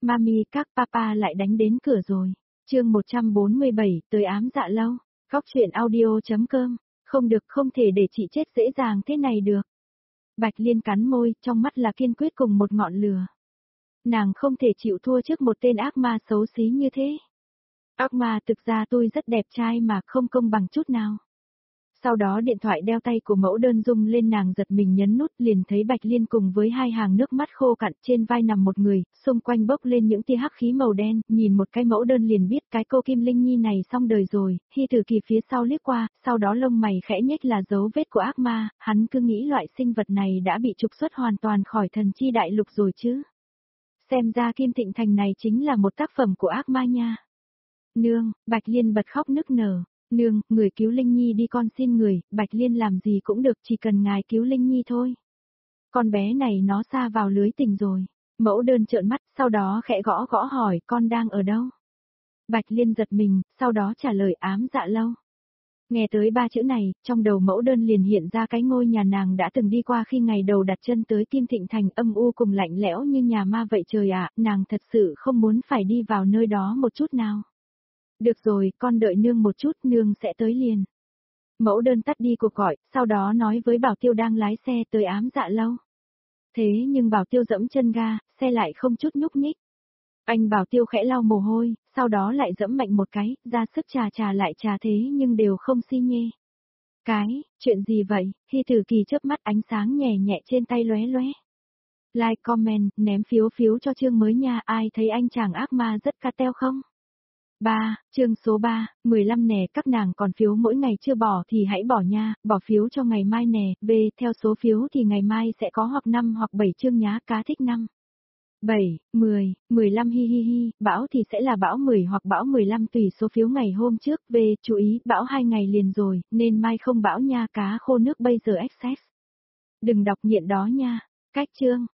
Mami các papa lại đánh đến cửa rồi. Chương 147, tới ám dạ lâu. Góc truyện audio.com. Không được, không thể để chị chết dễ dàng thế này được. Bạch Liên cắn môi, trong mắt là kiên quyết cùng một ngọn lửa. Nàng không thể chịu thua trước một tên ác ma xấu xí như thế. Ác ma, thực ra tôi rất đẹp trai mà không công bằng chút nào. Sau đó điện thoại đeo tay của mẫu đơn rung lên, nàng giật mình nhấn nút, liền thấy Bạch Liên cùng với hai hàng nước mắt khô cạn, trên vai nằm một người, xung quanh bốc lên những tia hắc khí màu đen, nhìn một cái mẫu đơn liền biết cái cô Kim Linh Nhi này xong đời rồi. Hy Tử Kỳ phía sau liếc qua, sau đó lông mày khẽ nhếch là dấu vết của ác ma, hắn cứ nghĩ loại sinh vật này đã bị trục xuất hoàn toàn khỏi thần chi đại lục rồi chứ. Xem ra Kim Thịnh Thành này chính là một tác phẩm của ác ma nha. Nương, Bạch Liên bật khóc nức nở. Nương, người cứu Linh Nhi đi, con xin người, Bạch Liên làm gì cũng được, chỉ cần ngài cứu Linh Nhi thôi. Con bé này nó sa vào lưới tình rồi. Mẫu đơn trợn mắt, sau đó khẽ gõ gõ hỏi con đang ở đâu. Bạch Liên giật mình, sau đó trả lời ám dạ lâu. Nghe tới ba chữ này, trong đầu mẫu đơn liền hiện ra cái ngôi nhà nàng đã từng đi qua khi ngày đầu đặt chân tới Kim Thịnh Thành, âm u cùng lạnh lẽo như nhà ma vậy trời ạ, nàng thật sự không muốn phải đi vào nơi đó một chút nào. Được rồi, con đợi nương một chút, nương sẽ tới liền. Mẫu đơn tắt đi cuộc gọi, sau đó nói với Bảo Tiêu đang lái xe tới ám dạ lâu. Thế nhưng Bảo Tiêu dẫm chân ga, xe lại không chút nhúc nhích. Anh Bảo Tiêu khẽ lau mồ hôi, sau đó lại dẫm mạnh một cái, ra sức trà lại trà thế nhưng đều không xi nhê. Chuyện gì vậy? Hy Tử Kỳ chớp mắt, ánh sáng nhẹ nhẹ trên tay lóe lóe. Like, comment, ném phiếu cho chương mới nha, ai thấy anh chàng ác ma rất ca teo không? Chương số 3, 15 nè, các nàng còn phiếu mỗi ngày chưa bỏ thì hãy bỏ nha, bỏ phiếu cho ngày mai nè, theo số phiếu thì ngày mai sẽ có hoặc 5 hoặc 7 chương nhá, cá thích 5. 7, 10, 15 hi hi hi, bão thì sẽ là bão 10 hoặc bão 15 tùy số phiếu ngày hôm trước, chú ý, bão 2 ngày liền rồi, nên mai không bão nha, cá khô nước bây giờ excess. Đừng đọc nghiện đó nha, cách chương.